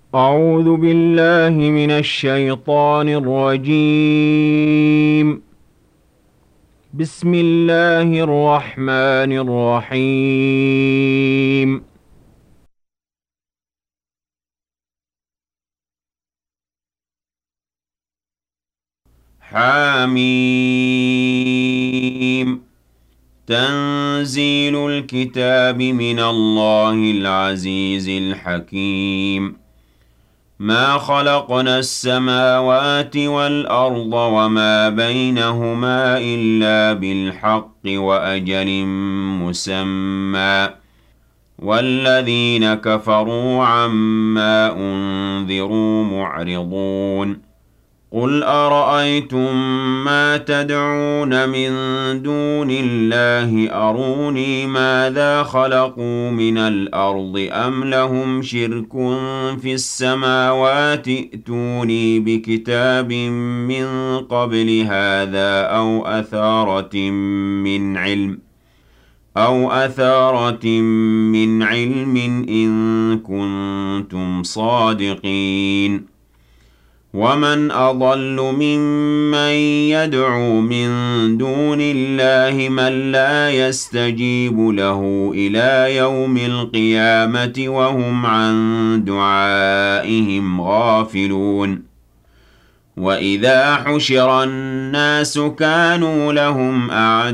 أعوذ بالله من الشيطان الرجيم. بسم الله الرحمن الرحيم. حاميم. تنزيل الكتاب من الله العزيز الحكيم. ما خلقنا السماوات والأرض وما بينهما إلا بالحق وأجل مسمى، والذين كفروا عما أنذروا معرضون. قل أرأيتم ما تدعون من دون الله أروني ماذا خلقوا من الأرض أم لهم شرك في السماوات ائتوني بكتاب من قبل هذا أو أثارة من علم إن كنتم صادقين. ومن أضل ممن يدعو من دون الله من لا يستجيب له إلى يوم القيامة وهم عن دعائهم غافلون. وإذا حشر الناس كانوا لهم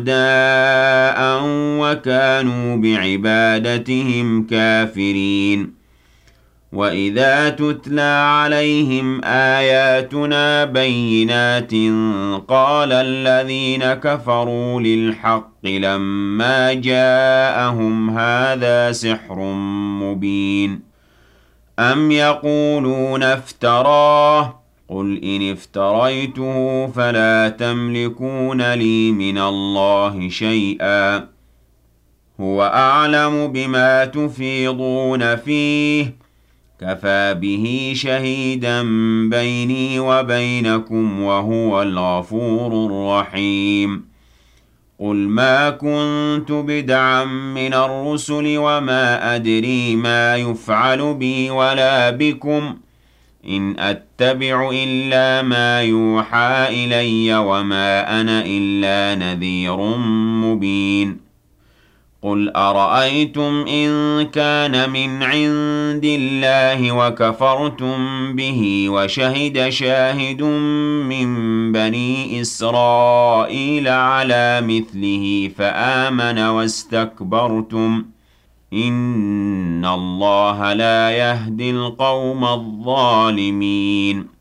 أعداء وكانوا بعبادتهم كافرين. وَإِذَا تُتْلَى عَلَيْهِمْ آيَاتُنَا بَيِّنَاتٍ قَالَ الَّذِينَ كَفَرُوا لِلْحَقِّ لَمَّا جَاءَهُمْ هَٰذَا سِحْرٌ مُّبِينٌ. أَمْ يَقُولُونَ افْتَرَاهُ قُلْ إِنِ افْتَرَيْتُهُ فَلَا تَمْلِكُونَ لِي مِنَ اللَّهِ شَيْئًا هُوَ أَعْلَمُ بِمَا تُفِيضُونَ فِيهِ كَفَىٰ بِهِ شَهِيدًا بَيْنِي وَبَيْنَكُمْ وَهُوَ الْغَفُورُ الرَّحِيمُ. قُلْ مَا كُنتُ بِدْعًا مِّنَ الرُّسُلِ وَمَا أَدْرِي مَا يُفْعَلُ بِي وَلَا بِكُمْ إِنْ أَتَّبِعُ إِلَّا مَا يُوحَىٰ إِلَيَّ وَمَا أَنَا إِلَّا نَذِيرٌ مُّبِينٌ. قُلْ أَرَأَيْتُمْ إِن كَانَ مِنْ عِندِ اللَّهِ وَكَفَرْتُم بِهِ وَشَهِدَ شَاهِدٌ مِّن بَنِي إِسْرَائِيلَ عَلَىٰ مِثْلِهِ فَآمَنَ وَاسْتَكْبَرْتُمْ إِنَّ اللَّهَ لَا يَهْدِي الْقَوْمَ الظَّالِمِينَ.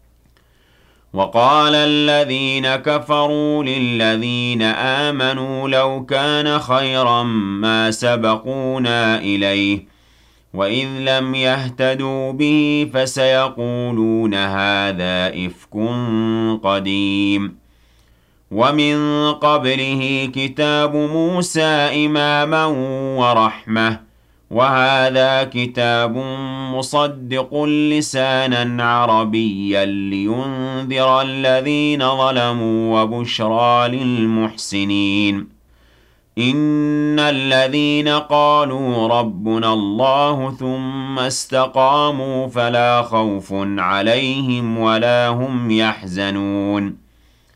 وَقَالَ الَّذِينَ كَفَرُوا لِلَّذِينَ آمَنُوا لَوْ كَانَ خَيْرًا مَّا سَبَقُونَا إِلَيْهِ وَإِذْ لَمْ يَهْتَدُوا بِهِ فَسَيَقُولُونَ هَٰذَا إِفْكٌ قَدِيمٌ. وَمِن قَبْلِهِ كِتَابُ مُوسَىٰ إِمَامًا وَرَحْمَةً وَهَٰذَا كِتَابٌ مُّصَدِّقٌ لِّسَانًا عَرَبِيًّا لِّيُنذِرَ الَّذِينَ ظَلَمُوا وَبُشْرَىٰ لِلْمُحْسِنِينَ. إِنَّ الَّذِينَ قَالُوا رَبُّنَا اللَّهُ ثُمَّ اسْتَقَامُوا فَلَا خَوْفٌ عَلَيْهِمْ وَلَا هُمْ يَحْزَنُونَ.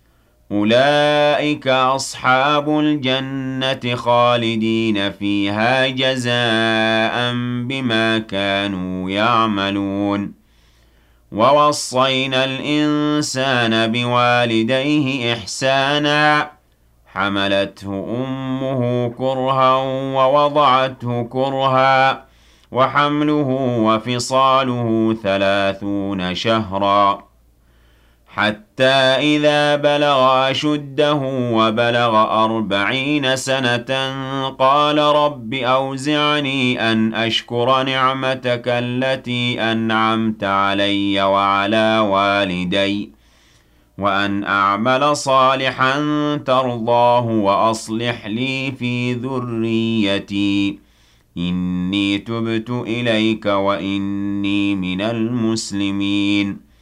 أُولَٰئِكَ أَصْحَابُ الْجَنَّةِ خَالِدِينَ فِيهَا جَزَاءً بِمَا كَانُوا يَعْمَلُونَ. وَوَصَّيْنَا الْإِنسَانَ بِوَالِدَيْهِ إِحْسَانًا حَمَلَتْهُ أُمُّهُ كُرْهًا وَوَضَعَتْهُ كُرْهًا وَحَمْلُهُ وَفِصَالُهُ 30 شَهْرًا حَتَّىٰ إِذَا بَلَغَ أَشُدَّهُ وَبَلَغَ 40 سَنَةً قَالَ رَبِّ أَوْزِعْنِي أَنْ أَشْكُرَ نِعْمَتَكَ الَّتِي أَنْعَمْتَ عَلَيَّ وَعَلَىٰ وَالِدَيَّ وَأَنْ أَعْمَلَ صَالِحًا تَرْضَاهُ وَأَصْلِحْ لِي فِي ذُرِّيَّتِي إِنِّي تُبْتُ إِلَيْكَ وَإِنِّي مِنَ الْمُسْلِمِينَ.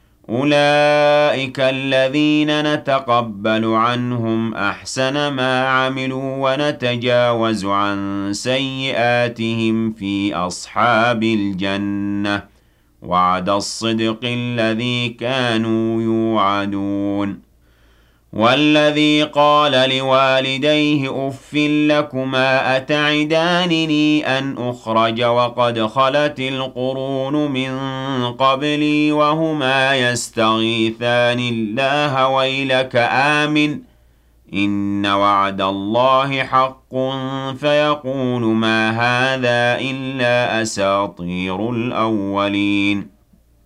أُولَٰئِكَ الَّذِينَ نَتَقَبَّلُ عَنْهُمْ أَحْسَنَ مَا عَمِلُوا وَنَتَجَاوَزُ عَن سَيِّئَاتِهِمْ فِي أَصْحَابِ الْجَنَّةِ وعد الصدق الذي كانوا يوعدون والذي قال لوالديه أف لكما أتعدانني أن أخرج وقد خلت القرون من قبلي وهما يستغيثان الله ويلك آمن إن وعد الله حق فيقول ما هذا إلا أساطير الأولين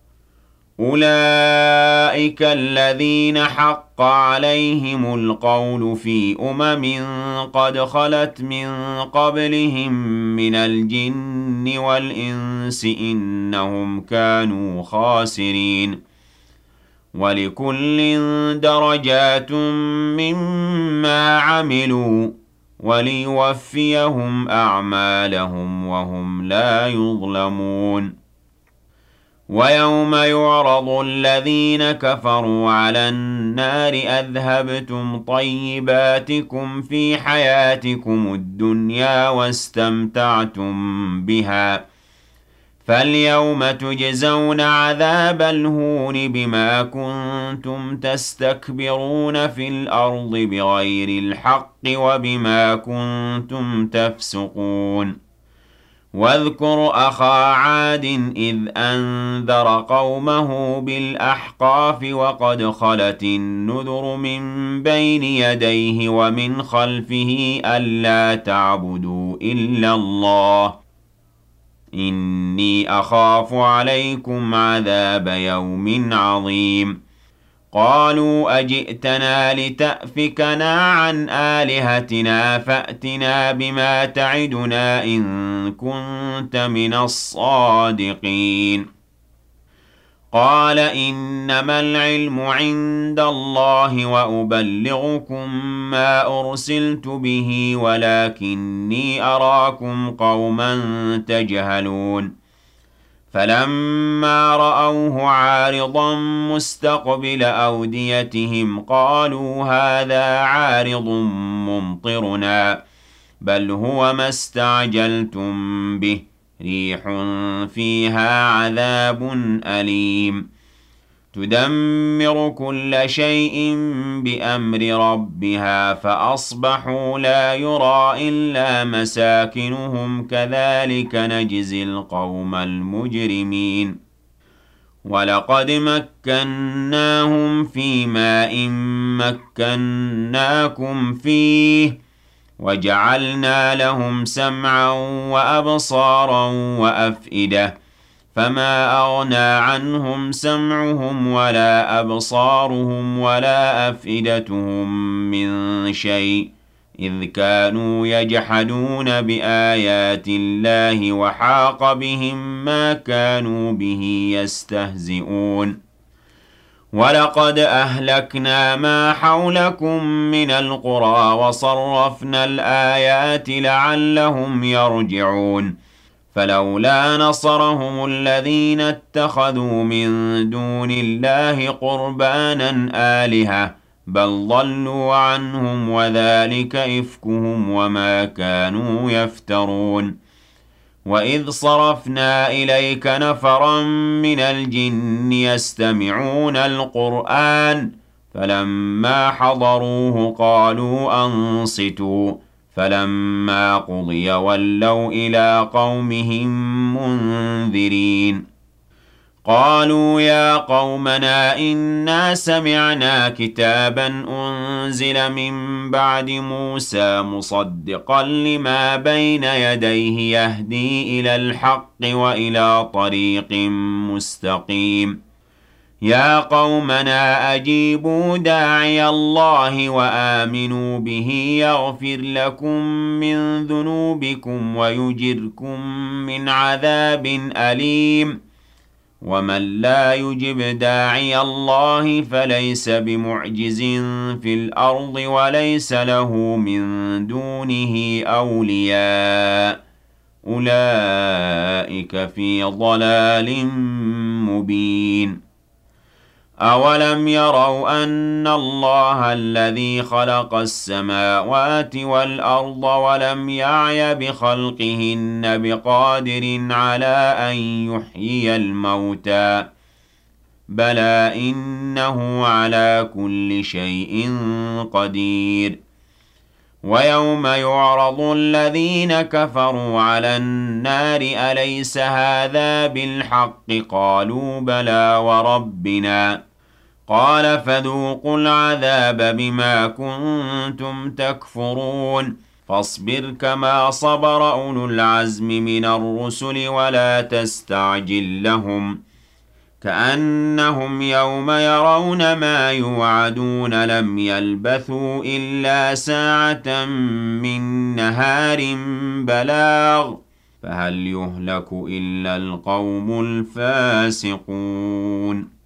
أولئك الذين حق عليهم القول في قد خلت من قبلهم من الجن والإنس إنهم كانوا خاسرين ولكل درجات مما عملوا وليوفيهم أعمالهم وهم لا يظلمون ويوم يعرض الذين كفروا على النار أذهبتم طيباتكم في حياتكم الدنيا واستمتعتم بها فاليوم تجزون عذاب الهون بما كنتم تستكبرون في الأرض بغير الحق وبما كنتم تفسقون واذكر أخا عاد إذ أنذر قومه بالأحقاف وقد خلت النذر من بين يديه ومن خلفه ألا تعبدوا إلا الله إني أخاف عليكم عذاب يوم عظيم قالوا أجئتنا لتأفكنا عن آلهتنا فأتنا بما تعدنا إن كنت من الصادقين قال إنما العلم عند الله وأبلغكم ما أرسلت به ولكني أراكم قوما تجهلون فلما رأوه عارضا مستقبل أوديتهم قالوا هذا عارض ممطرنا بل هو ما استعجلتم به ريح فيها عذاب أليم تدمر كل شيء بأمر ربها فأصبحوا لا يرى إلا مساكنهم كذلك نجزي القوم المجرمين ولقد مكناهم في ماء مكناكم فيه وجعلنا لهم سمعا وأبصارا وأفئدة فما أغنى عنهم سمعهم ولا أبصارهم ولا أفئدتهم من شيء إذ كانوا يجحدون بآيات الله وحاق بهم ما كانوا به يستهزئون ولقد أهلكنا ما حولكم من القرى وصرفنا الآيات لعلهم يرجعون فلولا نصرهم الذين اتخذوا من دون الله قربانا آلهة بل ضلوا عنهم وذلك إفكهم وما كانوا يفترون وإذ صرفنا إليك نفرا من الجن يستمعون القرآن فلما حضروه قالوا أنصتوا فلما قضي ولوا إلى قومهم منذرين قالوا يا قومنا إنا سمعنا كتابا أنزل من بعد موسى مصدقا لما بين يديه يهدي إلى الحق وإلى طريق مستقيم يا قومنا أجيبوا داعي الله وآمنوا به يغفر لكم من ذنوبكم ويجركم من عذاب أليم ومن لا يجب داعي الله فليس بمعجز في الأرض وليس له من دونه أولياء أولئك في ضلال مبين أَوَلَمْ يَرَوْا أَنَّ اللَّهَ الَّذِي خَلَقَ السَّمَاوَاتِ وَالْأَرْضَ وَلَمْ يَعْيَ بِخَلْقِهِنَّ بِقَادِرٍ عَلَىٰ أَن يُحْيِيَ الْمَوْتَىٰ ۚ بَلَىٰ إِنَّهُ عَلَىٰ كُلِّ شَيْءٍ قَدِيرٌ وَيَوْمَ يُعْرَضُ الَّذِينَ كَفَرُوا عَلَى النَّارِ أَلَيْسَ هَٰذَا بِالْحَقِّ ۖ قَالُوا بَلَىٰ وَرَبِّنَا قَالَ فَذُوقُوا الْعَذَابَ بِمَا كُنتُمْ تَكْفُرُونَ فَاصْبِرْ كَمَا صَبَرَ أُولُو الْعَزْمِ مِنَ الرُّسُلِ وَلَا تَسْتَعْجِل لَّهُمْ ۚ كَأَنَّهُمْ يَوْمَ يَرَوْنَ مَا يُوعَدُونَ لَمْ يَلْبَثُوا إِلَّا سَاعَةً مِّن نَّهَارٍ بَلَاغٌ ۚ فَهَلْ يُهْلَكُ إِلَّا الْقَوْمُ الْفَاسِقُونَ